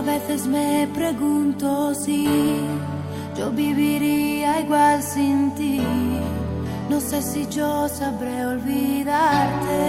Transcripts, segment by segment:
veces me pregunto si yo viviría igual sin ti. No sé si yo sabré olvidarte.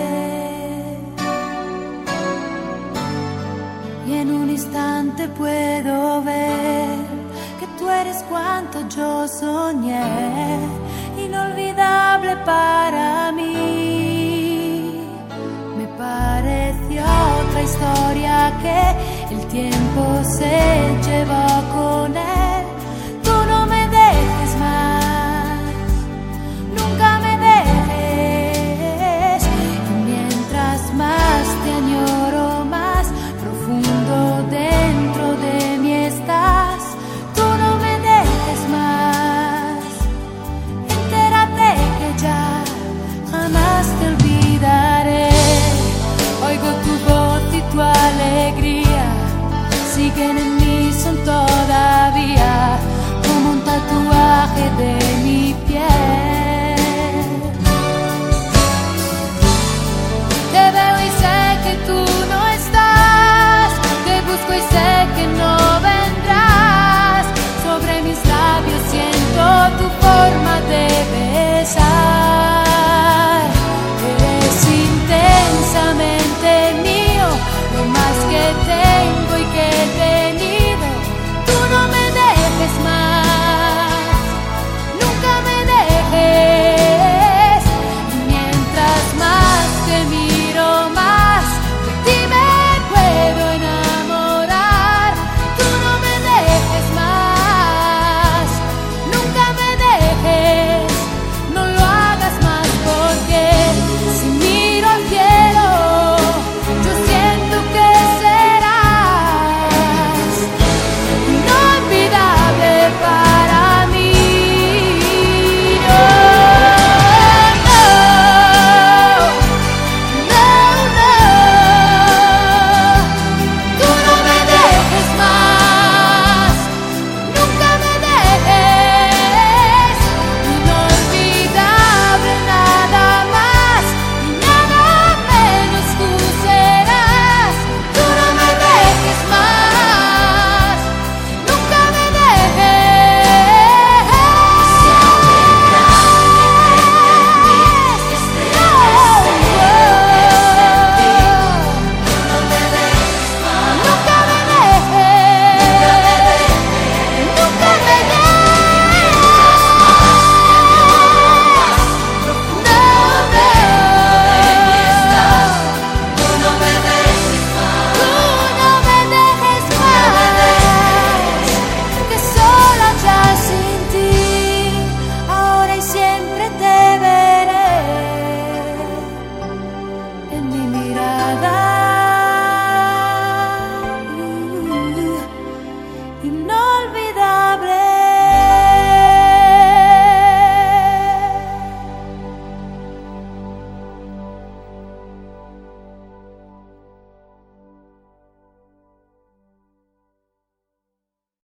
Y en un instante puedo ver que tú eres cuanto yo soñé, inolvidable para mí. Me pareció otra historia que el tiempo se llevó con él. Tú no me dejes más, nunca me dejes. Y mientras más te añoro, más profundo dentro de mí estás. Tú no me dejes más, entérate que ya jamás te olvidaré. Oigo tu voz y tu alegría siguen en mí, son todavía como un tatuaje de